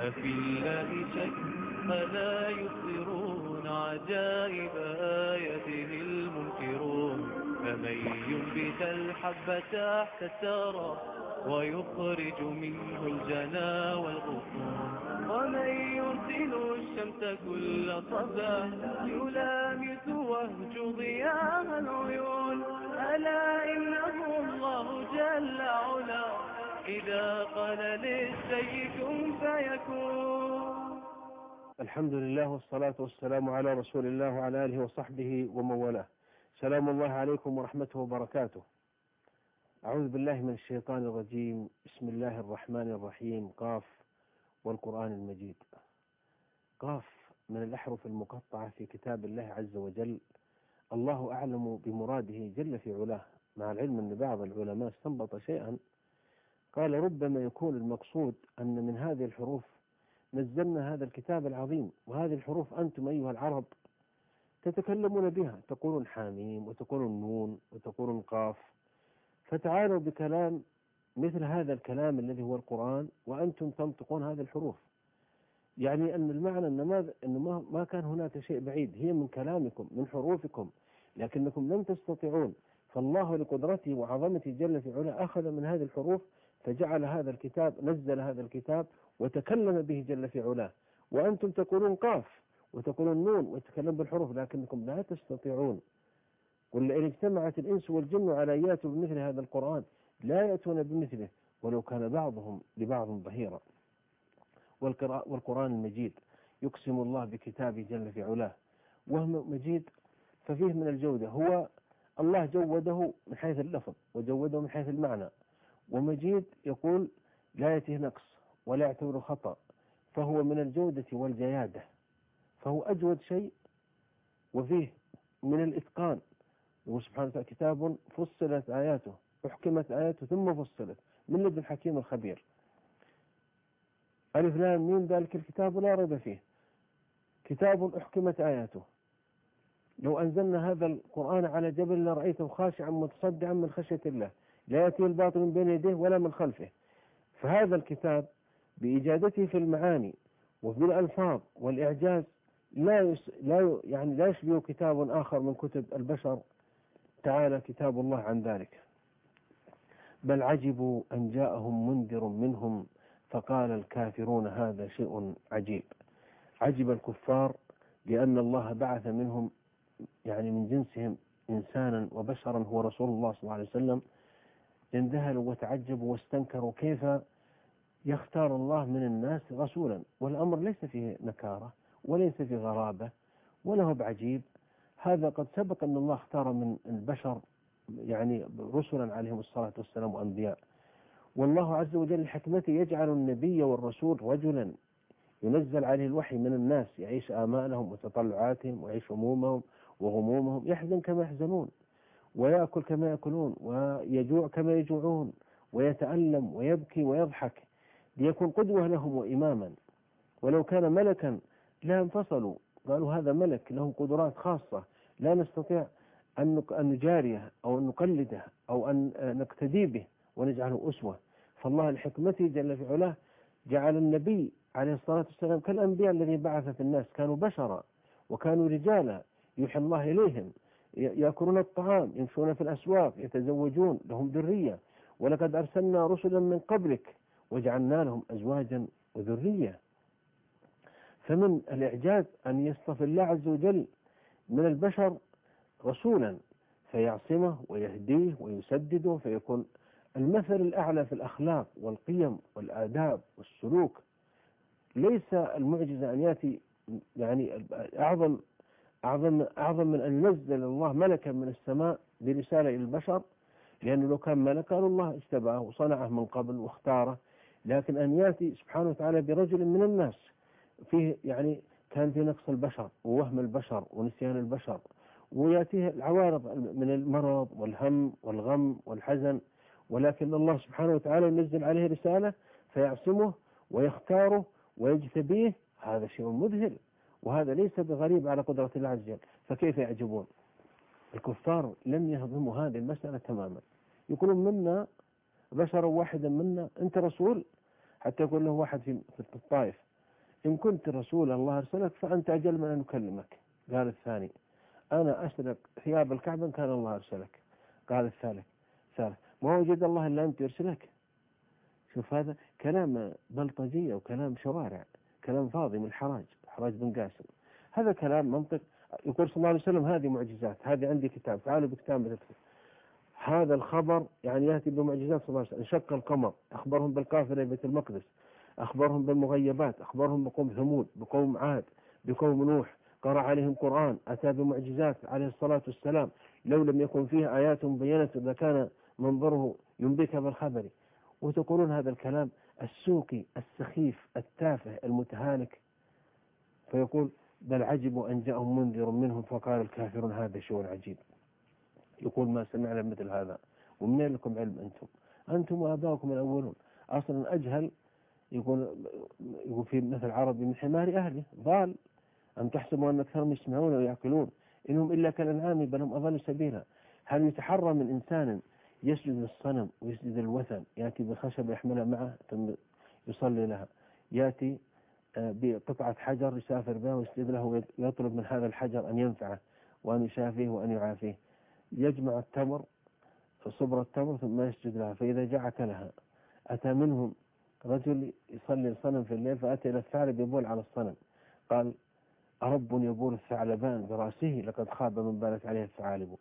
أفي الله شك ألا يبصرون عجائب آياته المنكرون فمن ينبت الحب تحت الثرى ويخرج منه الجنا والغصون ومن يرسل الشمس كل صباح يلامس وهج ضياء العيون ألا إنه الله جل علا إذا قال للشيء كن فيكون. الحمد لله والصلاة والسلام على رسول الله وعلى آله وصحبه ومن والاه. سلام الله عليكم ورحمته وبركاته. أعوذ بالله من الشيطان الرجيم. بسم الله الرحمن الرحيم. قاف والقرآن المجيد. قاف من الأحرف المقطعة في كتاب الله عز وجل. الله أعلم بمراده جل في علاه، مع العلم أن بعض العلماء استنبط شيئا قال ربما يكون المقصود أن من هذه الحروف نزلنا هذا الكتاب العظيم، وهذه الحروف أنتم أيها العرب تتكلمون بها، تقولون حاميم وتقولون نون وتقولون قاف، فتعالوا بكلام مثل هذا الكلام الذي هو القرآن وأنتم تنطقون هذه الحروف. يعني أن المعنى أن ما كان هناك شيء بعيد، هي من كلامكم من حروفكم، لكنكم لم تستطيعون، فالله لقدرته وعظمته جل في علاه أخذ من هذه الحروف فجعل هذا الكتاب، نزل هذا الكتاب وتكلم به جل في علاه، وأنتم تقولون قاف وتقولون نون وتتكلمون بالحروف لكنكم لا تستطيعون. قل إن اجتمعت الإنس والجن على أن يأتوا بمثل هذا القرآن لا يأتون بمثله ولو كان بعضهم لبعض ظهيرا. والقرآن المجيد يقسم الله بكتابه جل في علاه، وهو مجيد ففيه من الجودة، هو الله جوده من حيث اللفظ وجوده من حيث المعنى، ومجيد يقول لا يأتيه نقص ولا يعتبر خطأ، فهو من الجودة والجيادة، فهو أجود شيء، وفيه من الإتقان. وسبحانه وتعالى كتاب فصلت آياته، أحكمت آياته ثم فصلت من لدن الحكيم الخبير. ألف لام ميم ذلك الكتاب لا ريب فيه، كتاب أحكمت آياته. لو أنزلنا هذا القرآن على جبل لرأيته خاشعا متصدعا من خشية الله، لا يأتي الباطل من بين يديه ولا من خلفه. فهذا الكتاب بإجادته في المعاني وفي الألفاظ والإعجاز لا يشبه كتاب آخر من كتب البشر، تعالى كتاب الله عن ذلك. بل عجبوا أن جاءهم منذر منهم فقال الكافرون هذا شيء عجيب. عجب الكفار لأن الله بعث منهم يعني من جنسهم إنسانا وبشرا هو رسول الله صلى الله عليه وسلم، انذهلوا وتعجبوا واستنكروا كيف يختار الله من الناس رسولا، والأمر ليس فيه نكارة وليس فيه غرابة ولا هو بعجيب. هذا قد سبق أن الله اختار من البشر يعني رسلا عليهم الصلاة والسلام وأنبياء، والله عز وجل لحكمته يجعل النبي والرسول رجلا ينزل عليه الوحي من الناس، يعيش آمالهم وتطلعاتهم ويعيش همومهم وغمومهم، يحزن كما يحزنون ويأكل كما يأكلون ويجوع كما يجوعون ويتألم ويبكي ويضحك، ليكون قدوة لهم وإماما. ولو كان ملكا لا انفصلوا، قالوا هذا ملك له قدرات خاصة لا نستطيع أن نجاريه أو أن نقلده أو أن نقتدي به ونجعله أسوة. فالله لحكمته جل في علاه جعل النبي عليه الصلاة والسلام كالأنبياء الذين بعث في الناس، كانوا بشرا وكانوا رجالا يوحي الله إليهم، يأكلون الطعام، يمشون في الأسواق، يتزوجون، لهم ذرية، ولقد أرسلنا رسلا من قبلك وجعلنا لهم أزواجا وذرية. فمن الإعجاز أن يصطفي الله عز وجل من البشر رسولا فيعصمه ويهديه ويسدده، فيكون المثل الأعلى في الأخلاق والقيم والآداب والسلوك. ليس المعجزة أن يأتي يعني أعظم من أن ينزل الله ملكا من السماء برسالة إلى البشر، لأنه لو كان ملكا الله اجتباه وصنعه من قبل واختاره، لكن أن يأتي سبحانه وتعالى برجل من الناس فيه يعني كان في نقص البشر ووهم البشر ونسيان البشر، ويأتيه العوارض من المرض والهم والغم والحزن، ولكن الله سبحانه وتعالى ينزل عليه رسالة فيعصمه ويختاره ويجتبيه. هذا شيء مذهل، وهذا ليس بغريب على قدرة الله عز وجل. فكيف يعجبون؟ الكفار لم يهضموا هذه المسألة تماما، يقولون بشر واحدا منا، أنت رسول؟ حتى يقول له واحد في الطائف إن كنت رسول الله أرسلك فأنت أجل من أن أكلمك. قال الثاني أنا أسرق ثياب الكعبة إن كان الله أرسلك. قال الثالث ما وجد الله إلا أنت يرسلك. شوف هذا كلام بلطجية وكلام شوارع، كلام فاضي من حراج بن قاسم. هذا كلام منطق. يقول صلى الله عليه وسلم هذه معجزات، هذه عندي كتاب، تعالوا بكتاب بتكتب. هذا الخبر يعني يأتي بمعجزات صلى الله عليه وسلم. انشق القمر، أخبرهم بالكافر بيت المقدس، أخبرهم بالمغيبات، أخبرهم بقوم ثمود، بقوم عاد، بقوم نوح، قرأ عليهم قرآن، أتى بمعجزات عليه الصلاة والسلام لو لم يكن فيها آيات مبينة لكان منظره ينبك بالخبر. وتقولون هذا الكلام السوقي السخيف التافه المتهالك. فيقول بل عجبوا أن جاءهم منذر منهم فقال الكافرون هذا شيء عجيب. يقول ما سمعنا مثل هذا. ومن لكم علم أنتم وآباؤكم الأولون. أصلا أجهل. يقول في مثل عربي من حمار أهله ضال. أم تحسبوا أن أكثرهم يسمعون ويعقلون إنهم إلا كالأنعام بل هم أضل سبيلا. هل يتحرى من إنسان يسجد للصنم ويسجد الوثن، يأتي بخشب يحملها معه ثم يصلي لها، يأتي بقطعة حجر يسافر بها ويسجد له ويطلب من هذا الحجر أن ينفعه وأن يشافيه وأن يعافيه، يجمع التمر صبر التمر ثم يسجد لها فإذا جاء أكلها. أتى منهم رجل يصلي الصنم في الليل فأتى إلى الثعلب يبول على الصنم، قال أرب يبول الثعلبان برأسه لقد خاب من بالت عليه الثعالب.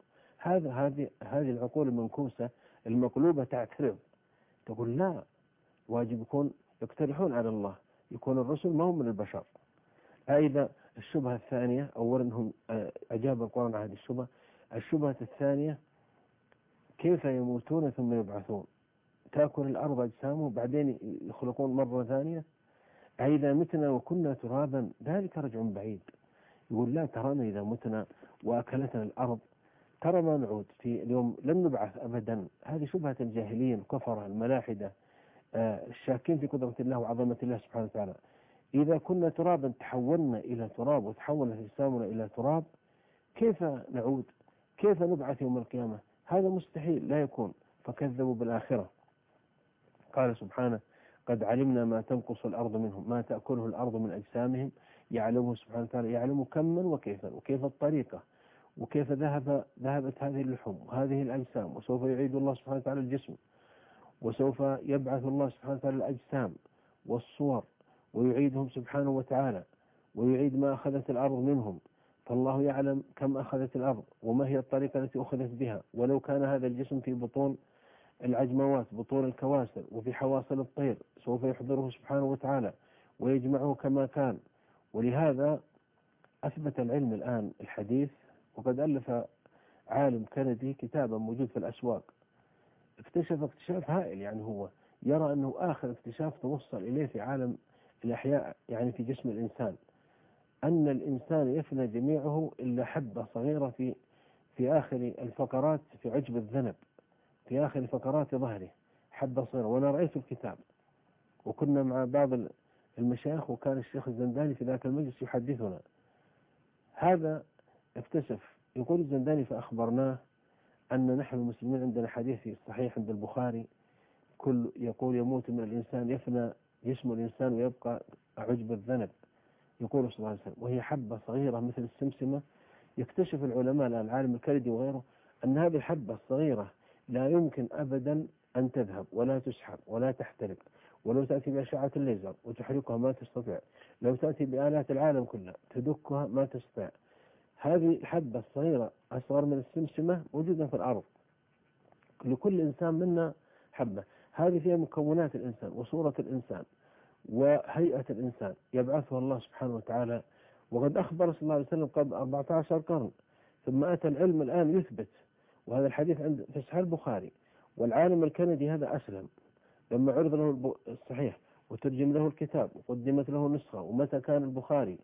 هذه العقول المنكوسة المقلوبة تعترض، تقول لا، واجب يكون يقترحون على الله، يكون الرسل ما هم من البشر. أيضا الشبهة الثانية، أولا هم أجاب القرآن عن هذه الشبهة الثانية كيف يموتون ثم يبعثون؟ تأكل الأرض أجسامهم وبعدين يخلقون مرة ثانية؟ أئذا متنا وكنا ترابا ذلك رجع بعيد. يقول لا، ترانا إذا متنا وأكلتنا الأرض ترى ما نعود في اليوم لن نبعث أبدا. هذه شبهة الجاهليين الكفرة الملاحدة الشاكين في قدرة الله وعظمة الله سبحانه وتعالى. إذا كنا ترابا تحولنا إلى تراب وتحولت أجسامنا إلى تراب كيف نعود؟ كيف نبعث يوم القيامة؟ هذا مستحيل لا يكون. فكذبوا بالآخرة. قال سبحانه قد علمنا ما تنقص الأرض منهم ما تأكله الأرض من أجسامهم يعلمه سبحانه وتعالى، يعلم كما وكيفا وكيف الطريقة وكيف ذهبت هذه اللحوم وهذه الأجسام، وسوف يعيد الله سبحانه وتعالى الجسم، وسوف يبعث الله سبحانه وتعالى الأجسام والصور ويعيدهم سبحانه وتعالى ويعيد ما أخذت الأرض منهم. فالله يعلم كم أخذت الأرض وما هي الطريقة التي أخذت بها. ولو كان هذا الجسم في بطون العجموات بطون الكواسر وفي حواصل الطير سوف يحضره سبحانه وتعالى ويجمعه كما كان. ولهذا أثبت العلم الآن الحديث، وقد ألف عالم كندي كتابا موجود في الأسواق اكتشف اكتشاف هائل. يعني هو يرى أنه آخر اكتشاف توصل إليه في عالم الأحياء يعني في جسم الإنسان، أن الإنسان يفنى جميعه إلا حبة صغيرة في آخر الفقرات في عجب الذنب، في آخر فقرات ظهره حبة صغيرة. وأنا رأيت الكتاب وكنا مع بعض المشايخ وكان الشيخ الزنداني في ذاك المجلس يحدثنا. هذا اكتشف. يقول الزنداني فأخبرناه أن نحن المسلمين عندنا حديث صحيح عند البخاري يقول يموت من الإنسان يفنى جسم الإنسان ويبقى عجب الذنب، يقول صلى الله عليه وسلم، وهي حبة صغيرة مثل السمسمة. يكتشف العلماء الآن العالم الكندي وغيره أن هذه الحبة الصغيرة لا يمكن أبدا أن تذهب ولا تسحب ولا تحترق، ولو تأتي بأشعة الليزر وتحرقها ما تستطيع، لو تأتي بآلات العالم كلها تدكها ما تستطيع. هذه الحبة الصغيرة أصغر من السمسمة موجودة في الأرض، لكل إنسان منا حبة. هذه فيها مكونات الإنسان وصورة الإنسان وهيئة الإنسان يبعثها الله سبحانه وتعالى. وقد أخبر صلى الله عليه وسلم قبل 14 قرن، ثم أتى العلم الآن يثبت. وهذا الحديث عند في صحيح البخاري. والعالم الكندي هذا أسلم لما عرض له الصحيح وترجم له الكتاب وقدمت له نسخة ومتى كان البخاري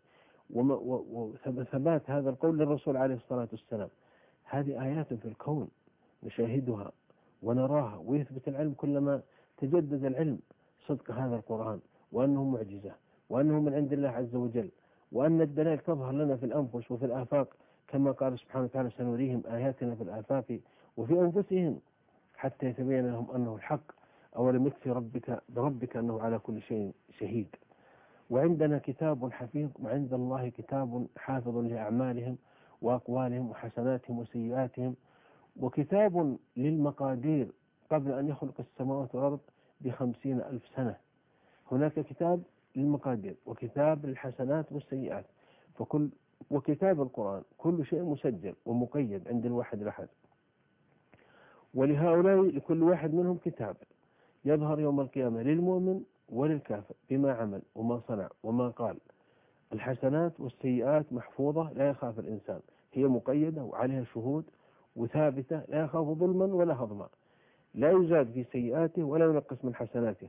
وثبات هذا القول للرسول عليه الصلاة والسلام. هذه آيات في الكون نشاهدها ونراها، ويثبت العلم كلما تجدد العلم صدق هذا القرآن وأنه معجزة وأنه من عند الله عز وجل، وأن الدلائل تظهر لنا في الأنفس وفي الآفاق كما قال سبحانه وتعالى سنريهم آياتنا في الآفاق وفي أنفسهم حتى يتبين لهم أنه الحق أولم يكفي بربك أنه على كل شيء شهيد. وعندنا كتاب حفيظ، وعند الله كتاب حافظ لأعمالهم وأقوالهم وحسناتهم وسيئاتهم، وكتاب للمقادير قبل أن يخلق السماوات والأرض ب50,000 سنة. هناك كتاب للمقادير وكتاب للحسنات والسيئات، وكتاب القرآن، كل شيء مسجل ومقيد عند الواحد الأحد. ولهؤلاء لكل واحد منهم كتاب يظهر يوم القيامة للمؤمن وللكافر بما عمل وما صنع وما قال. الحسنات والسيئات محفوظة لا يخاف الإنسان، هي مقيدة وعليها شهود وثابتة، لا يخاف ظلما ولا هضما، لا يزاد في سيئاته ولا ينقص من حسناته.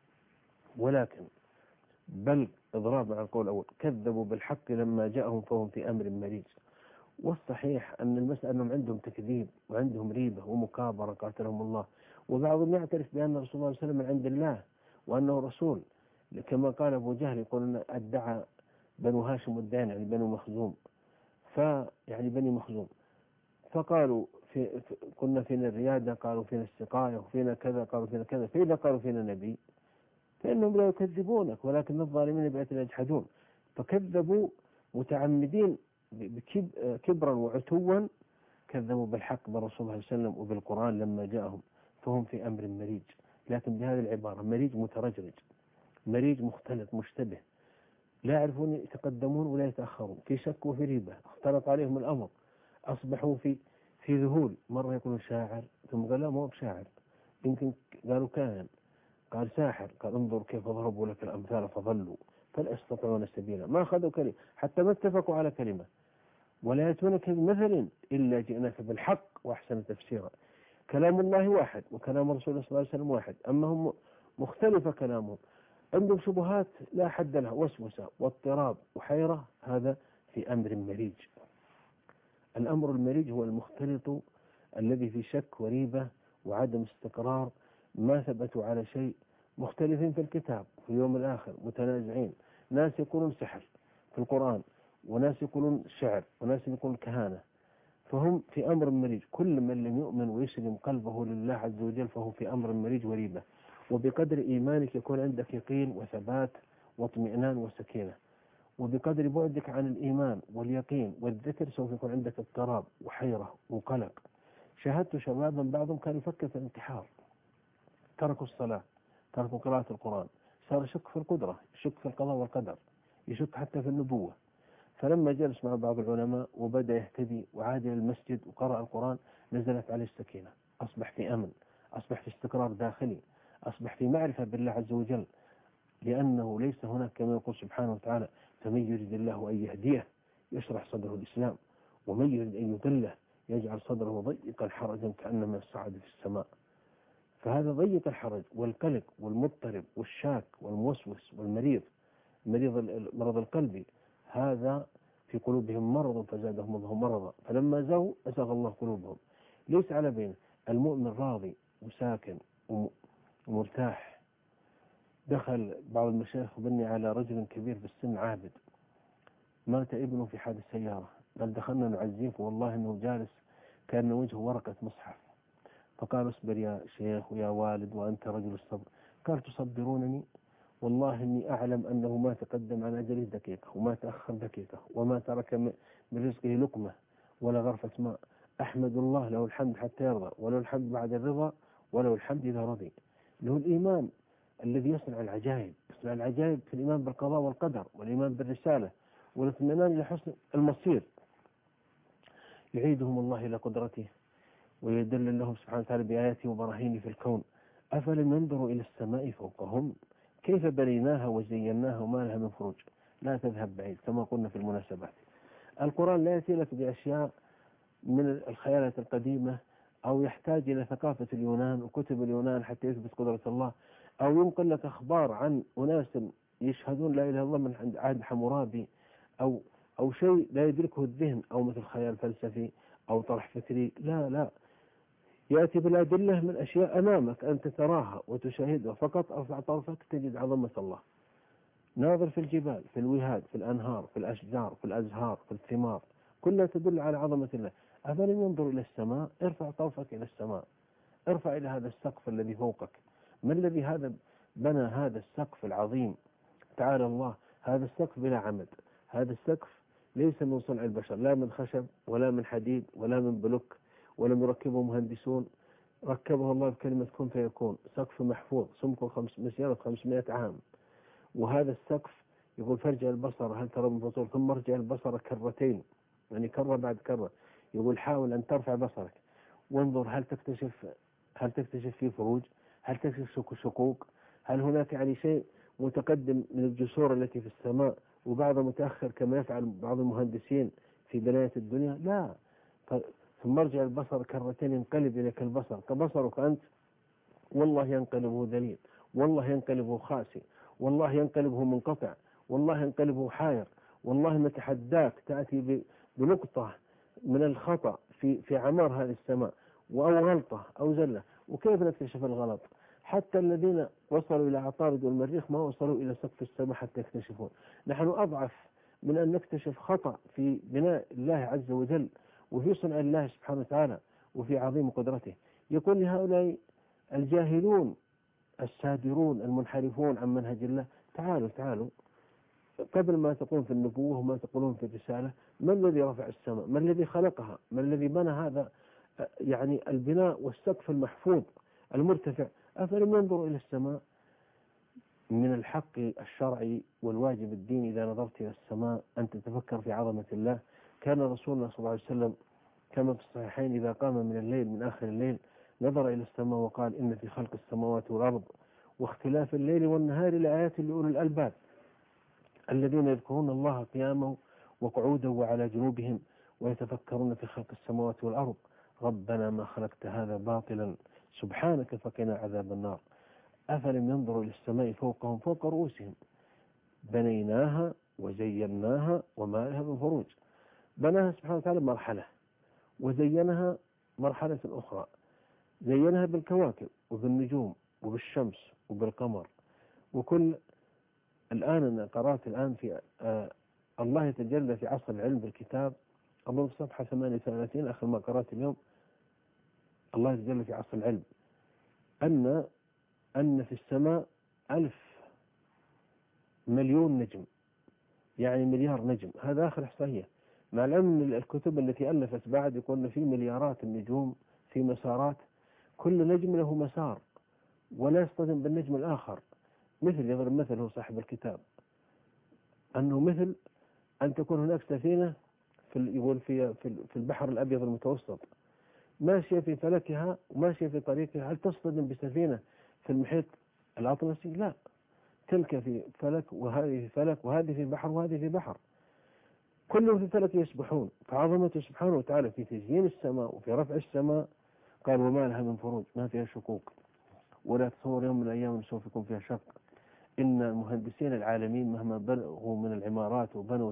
ولكن بل إضراب مع القول الأول، كذبوا بالحق لما جاءهم فهم في أمر مريج. والصحيح أن المسألة أنهم عندهم تكذيب وعندهم ريبة ومكابرة قاتلهم الله، وبعضهم يعترف بأن رسول الله صلى الله عليه وسلم من عند الله وأنه رسول، كما قال أبو جهل يقول أن ادعى بنو هاشم والدين يعني بنو مخزوم، يعني بني مخزوم، فقالوا كنا فينا الريادة، قالوا فينا السقاية، وفينا كذا، قالوا فينا كذا، فإذا قالوا فينا نبي فإنهم لا يكذبونك ولكن الظالمين بآياتنا يجحدون. فكذبوا متعمدين كبرا وعتوا، كذبوا بالحق بالرسول صلى الله عليه وسلم وبالقرآن لما جاءهم فهم في أمر مريج. لكن بهذه العبارة مريج مترجرج، مريج مختلط مشتبه، لا يعرفون يتقدمون ولا يتأخرون، في شك وفي ريبة، اختلط عليهم الأمر، أصبحوا في ذهول. مرة يكون شاعر ثم قال لا ما هو بشاعر، يمكن قالوا كاهن، قال ساحر، قال انظر كيف ضربوا لك الأمثال فضلوا فلا يستطيعون سبيلا، ما أخذوا كلمة حتى ما اتفقوا على كلمة، ولا يأتونك بمثل إلا جئناك بالحق وأحسن تفسيرا. كلام الله واحد وكلام رسول الله صلى الله عليه وسلم واحد، أما هم مختلف كلامهم، عندهم شبهات لا حد لها، وسوسة واضطراب وحيرة. هذا في أمر مريج. الأمر المريج هو المختلط الذي في شك وريبة وعدم استقرار، ما ثبتوا على شيء، مختلفين في الكتاب في اليوم الآخر، متنازعين، ناس يقولون سحر في القرآن، وناس يقولون شعر، وناس يقولون كهانة، فهم في أمر مريج. كل من لم يؤمن ويسلم قلبه لله عز وجل فهو في أمر مريج وريبة. وبقدر إيمانك يكون عندك يقين وثبات واطمئنان وسكينة، وبقدر بعدك عن الإيمان واليقين والذكر سوف يكون عندك اضطراب وحيرة وقلق. شاهدت شبابا بعضهم كان يفكر في الانتحار، تركوا الصلاة، تركوا قراءة القرآن، صار يشك في القدرة، يشك في القضاء والقدر، يشك حتى في النبوة. فلما جلس مع بعض العلماء وبدأ يهتدي وعاد إلى المسجد وقرأ القرآن نزلت عليه السكينة، أصبح في أمن، أصبح في استقرار داخلي، أصبح في معرفة بالله عز وجل، لأنه ليس هناك كما يقول سبحانه وتعالى فمن يريد الله أن يهديه يشرح صدره الإسلام، ومن يريد أن يضله يجعل صدره ضيقا حرجا كأنما يصعد في السماء. فهذا ضيق الحرج والقلق والمضطرب والشاك والموسوس والمريض، مرض القلبي، هذا في قلوبهم مرض فزادهم الله مرضا، فلما زغوا أزغ الله قلوبهم. ليس على بين المؤمن راضي وساكن ومرتاح. دخل بعض المشايخ بني على رجل كبير بالسن عابد، مات ابنه في حادث سيارة، قال دخلنا نعزيه والله انه جالس كان وجهه ورقة مصحف، فقال اصبر يا شيخ ويا والد وأنت رجل الصبر. قال تصبرونني؟ والله إني أعلم أنه ما تقدم عن أجله دقيقة وما تأخر دقيقة وما ترك من رزقه لقمة ولا غرفة ماء. أحمد الله له الحمد حتى يرضى، وله الحمد بعد الرضا، وله الحمد إذا رضي. له الإيمان الذي يصنع العجائب، يصنع العجائب في الإيمان بالقضاء والقدر والإيمان بالرسالة والاطمئنان إلى حسن المصير. يعيدهم الله إلى قدرته ويدل لهم سبحانه وتعالى بآياته وبراهينه في الكون. أفلم ينظروا إلى السماء فوقهم كيف بنيناها وزيناها وما لها من فروج. لا تذهب بعيد كما قلنا في المناسبات. القرآن لا يأتي لك بأشياء من الخيالات القديمة، أو يحتاج إلى ثقافة اليونان وكتب اليونان حتى يثبت قدرة الله، أو ينقل لك أخبار عن أناس يشهدون لا إله إلا الله من عند عهد حمورابي، أو شيء لا يدركه الذهن، أو مثل خيال فلسفي أو طرح فكري. لا، يأتي بالأدلة من أشياء أمامك أنت تراها وتشاهدها، فقط ارفع طرفك تجد عظمة الله. ناظر في الجبال، في الوهاد، في الأنهار، في الأشجار، في الأزهار، في الثمار، كلها تدل على عظمة الله. أفلم ينظر إلى السماء؟ ارفع طرفك إلى السماء، ارفع إلى هذا السقف الذي فوقك. ما الذي بنى هذا السقف العظيم؟ تعالى الله هذا السقف بلا عمد، هذا السقف ليس من صنع البشر، لا من خشب ولا من حديد ولا من بلوك، ولم يركبه مهندسون، ركبه الله بكلمة كن فيكون. سقف محفوظ سمكه مسيرة 500 عام. وهذا السقف يقول فارجع البصر هل ترى من فطور، ثم ارجع البصر كرتين، يعني كرة بعد كرة. يقول حاول أن ترفع بصرك وانظر هل تكتشف فيه فروج، هل تكتشف شقوق، هل هناك يعني شيء متقدم من الجسور التي في السماء وبعض متأخر كما يفعل بعض المهندسين في بناية الدنيا؟ لا. ثم ارجع البصر كرتين ينقلب إليك البصر كبصرك أنت، والله ينقلبه ذليل، والله ينقلبه خاسي، والله ينقلبه منقطع، والله ينقلبه حائر، والله نتحداك تأتي بنقطة من الخطأ في عمار هذه السماء أو غلطة أو زلة، وكيف نكتشف الغلط؟ حتى الذين وصلوا إلى عطارد والمريخ ما وصلوا إلى سقف السماء حتى يكتشفون. نحن أضعف من أن نكتشف خطأ في بناء الله عز وجل وفي صنع الله سبحانه وتعالى وفي عظيم قدرته. يقول لهؤلاء الجاهلون السادرون المنحرفون عن منهج الله تعالوا قبل ما تقولون في النبوة وما تقولون في الرسالة، ما الذي رفع السماء؟ ما الذي خلقها؟ ما الذي بنى هذا يعني البناء والسقف المحفوظ المرتفع؟ أفلم ينظروا إلى السماء؟ من الحق الشرعي والواجب الديني إذا نظرت إلى السماء أن تتفكر في عظمة الله. كان رسولنا صلى الله عليه وسلم كما في الصحيحين إذا قام من الليل من آخر الليل نظر إلى السماء وقال إن في خلق السماوات والأرض واختلاف الليل والنهار لآيات لأولي الألباب الذين يذكرون الله قياما وقعودا وعلى جنوبهم ويتفكرون في خلق السماوات والأرض ربنا ما خلقت هذا باطلا سبحانك فقنا عذاب النار. أفلم ينظروا إلى السماء فوقهم فوق رؤوسهم بنيناها وزيناها وما لها من فروج. بناها سبحانه وتعالى مرحلة وزينها مرحلة أخرى، زينها بالكواكب وبالنجوم وبالشمس وبالقمر. وكل الآن أنا قرأت الآن في الله يتجلى في عصر العلم بالكتاب أظن صفحة 38 آخر ما قرأت اليوم. الله يتجلى في عصر العلم أن في السماء 1,000,000,000 نجم، يعني مليار نجم. هذا آخر إحصائية، مع العلم الكتب التي ألفت بعد يقولون في مليارات النجوم في مسارات، كل نجم له مسار ولا يصطدم بالنجم الآخر. مثل يضرب مثله صاحب الكتاب أنه مثل أن تكون هناك سفينة يقول في البحر الأبيض المتوسط ماشية في فلكها وماشية في طريقها، هل تصطدم بسفينة في المحيط الأطلسي؟ لا، تلك في فلك وهذه في فلك وهذه في بحر وهذه في بحر، كلهم في فلك يسبحون. فعظمته سبحانه وتعالى في تزيين السماء وفي رفع السماء. قال وما لها من فروج، ما فيها شقوق، ولا تصور يوم من الأيام سوف يكون فيها شق. إن المهندسين العالمين مهما بلغوا من العمارات وبنوا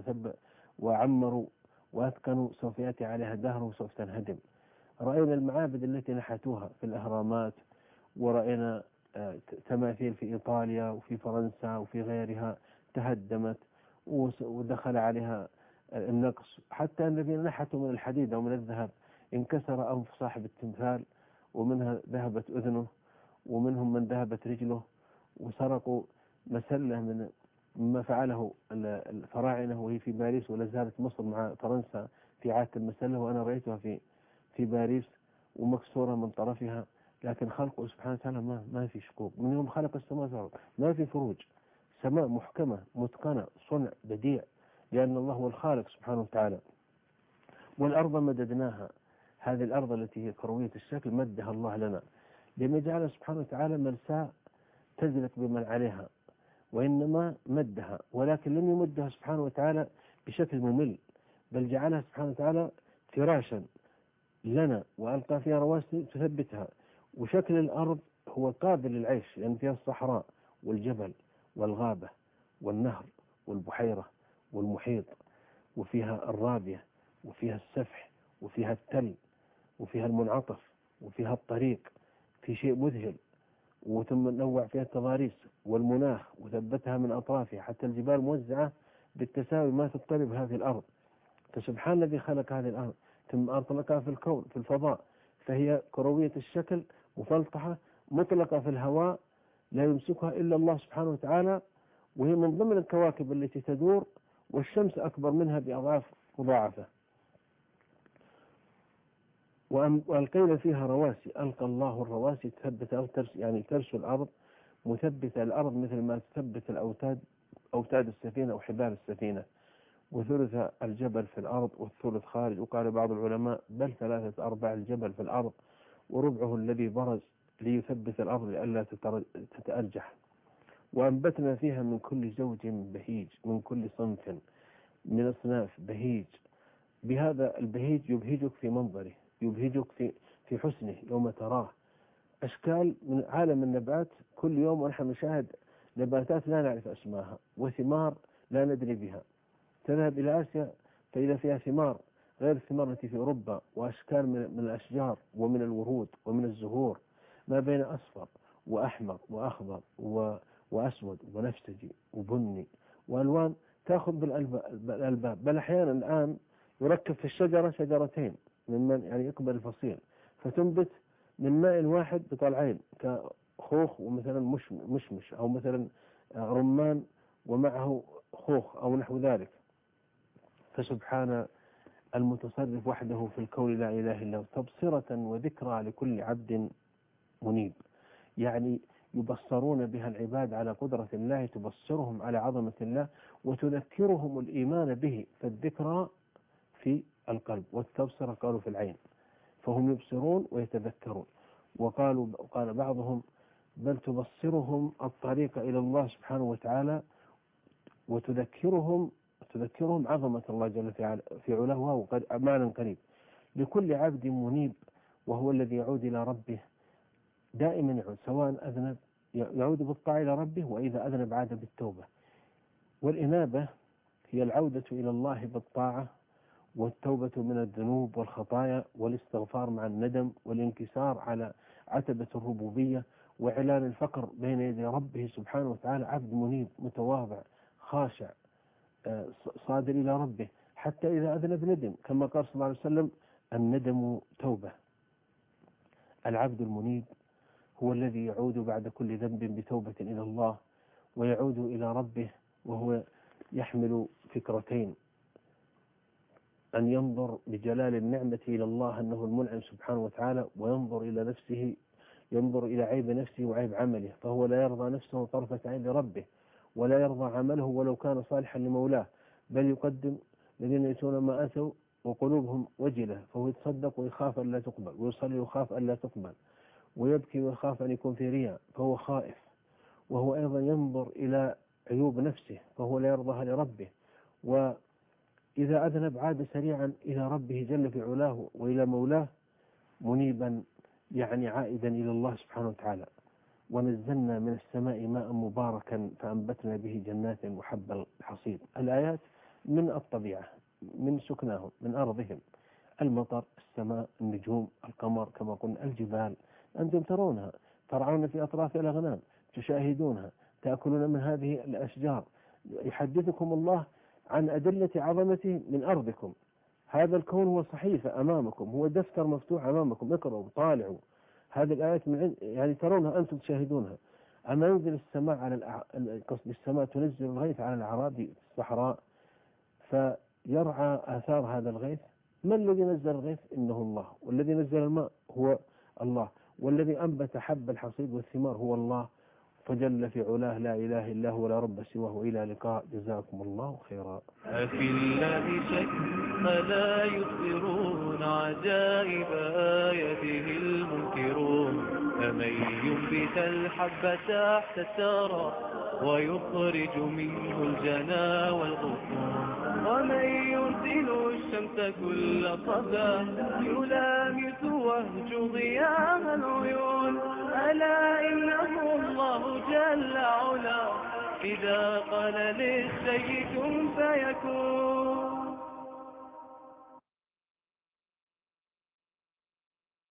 وعمروا وأتقنوا سوف يأتي عليها دهر وسوف تنهدم. رأينا المعابد التي نحتوها في الأهرامات، ورأينا تماثيل في إيطاليا وفي فرنسا وفي غيرها تهدمت ودخل عليها النقص. حتى الذين نحتوا من الحديد أو من الذهب انكسر أنف صاحب التمثال ومنها ذهبت أذنه ومنهم من ذهبت رجله، وسرقوا مسلة من ما فعله الفراعنة وهي في باريس، ولا زالت مصر مع فرنسا في عادة المسلة، وأنا رأيتها في باريس ومكسورة من طرفها. لكن خلقه سبحانه وتعالى ما في شقوق. من يوم خلق السماء ما في فروج، سماء محكمة متقنة صنع بديع، لأن الله هو الخالق سبحانه وتعالى. والأرض مددناها، هذه الأرض التي هي كروية الشكل مدها الله لنا لما جعل سبحانه وتعالى مرساة تزلك بمن عليها، وإنما مدها، ولكن لم يمدها سبحانه وتعالى بشكل ممل، بل جعلها سبحانه وتعالى فراشا لنا وألقى فيها رواسي تثبتها. وشكل الأرض هو قابل للعيش لأن فيها الصحراء والجبل والغابة والنهر والبحيرة والمحيط، وفيها الرابية وفيها السفح وفيها التل وفيها المنعطف وفيها الطريق، في شيء مذهل. وثم نوع فيها التضاريس والمناخ وثبتها من أطرافها حتى الجبال موزعة بالتساوي ما تضطرب هذه الأرض. فسبحان الذي خلق هذه الأرض ثم أطلقها في الكون في الفضاء، فهي كروية الشكل مفلطحة مطلقة في الهواء لا يمسكها إلا الله سبحانه وتعالى، وهي من ضمن الكواكب التي تدور، والشمس أكبر منها بأضعاف مضاعفة. وألقينا فيها رواسي، ألقى الله الرواسي تثبت يعني ترسو الأرض مثبت الأرض مثل ما تثبت أوتاد السفينة أو حبال السفينة، وثلث الجبل في الأرض والثلث خارج. وقال بعض العلماء بل 3/4 الجبل في الأرض وربعه الذي برز ليثبت الأرض لئلا تتأرجح. وأنبتنا فيها من كل زوج بهيج، من كل صنف من أصناف بهيج. بهذا البهيج يبهجك في منظره، يبهجك في حسنه يوم تراه. أشكال من عالم النبات كل يوم، ونحن نشاهد نباتات لا نعرف أسماها، وثمار لا ندري بها. تذهب إلى آسيا فإذا فيها ثمار غير الثمار التي في أوروبا، وأشكال من الأشجار ومن الورود ومن الزهور، ما بين أصفر وأحمر وأخضر وأسود ونفسجي وبني وألوان تأخذ بالألباب. بل أحيانا الآن يركب في الشجرة شجرتين ممن يعني يقبل الفصيل، فتنبت من ماء واحد بطلعين كخوخ ومثلا مشمش، أو مثلا رمان ومعه خوخ أو نحو ذلك. فسبحان المتصرف وحده في الكون لا إله إلا هو، تبصرة وذكرى لكل عبد منيب. يعني يبصرون بها العباد على قدرة الله، تبصرهم على عظمة الله وتذكرهم الإيمان به. فالذكرى في القلب والتبصرة قالوا في العين، فهم يبصرون ويتذكرون. قال بعضهم بل تبصرهم الطريق إلى الله سبحانه وتعالى، وتذكرهم عظمة الله جل في علاه، وقد معنى قريب لكل عبد منيب، وهو الذي يعود إلى ربه دائما يعود، سواء أذنب يعود بالطاعة إلى ربه، وإذا أذنب عاد بالتوبة. والإنابة هي العودة إلى الله بالطاعة، والتوبة من الذنوب والخطايا، والاستغفار مع الندم، والانكسار على عتبة الربوبية، وإعلان الفقر بين يدي ربه سبحانه وتعالى. عبد منيب متواضع خاشع صادر إلى ربه، حتى إذا أذنب ندم، كما قال صلى الله عليه وسلم الندم توبة. العبد المنيب هو الذي يعود بعد كل ذنب بتوبة إلى الله، ويعود إلى ربه وهو يحمل فكرتين: أن ينظر بجلال النعمة إلى الله أنه المنعم سبحانه وتعالى، وينظر إلى نفسه، ينظر إلى عيب نفسه وعيب عمله، فهو لا يرضى نفسه طرفة عين لربه، ولا يرضى عمله ولو كان صالحا لمولاه، بل يقدم الذين يأتون ما أتوا وقلوبهم وجلة، فهو يتصدق ويخاف أن لا تقبل، ويصلي ويخاف أن لا تقبل، ويبكي ويخاف أن يكون في رياء فهو خائف. وهو أيضا ينظر إلى عيوب نفسه فهو لا يرضاها لربه، وإذا أذنب عاد سريعا إلى ربه جل في علاه وإلى مولاه منيبا، يعني عائدا إلى الله سبحانه وتعالى. ونزلنا من السماء ماء مباركا فأنبتنا به جنات وحب الحصيد. الآيات من الطبيعة، من سكناهم، من أرضهم: المطر، السماء، النجوم، القمر، كما قلنا الجبال، أنتم ترونها، ترعون في أطراف الأغنام، تشاهدونها، تأكلون من هذه الأشجار. يحدثكم الله عن أدلة عظمته من أرضكم. هذا الكون هو صحيفة أمامكم، هو دفتر مفتوح أمامكم، اقرأوا طالعوا هذه الآيات يعني ترونها أنتم تشاهدونها. أما ينزل السماء قصد السماء تنزل الغيث على الأعراب الصحراء فيرعى آثار هذا الغيث. من الذي نزل الغيث؟ إنه الله. والذي نزل الماء هو الله. والذي أنبت حب الحصيد والثمار هو الله، فجل في علاه لا إله إلا هو ولا رب سواه. وإلى لقاء، جزاكم الله خيرا. أفي الله شك ألا يبصرون عجائب آياته المنكرون، فمن ينبت الحب تحت الثرى ويخرج منه الجنى والغصون، ومن يرسل الشمس كل صباح يلامس وهج ضياء العيون، ألا إنه الله جل علا إذا قال للشيء كن فيكون.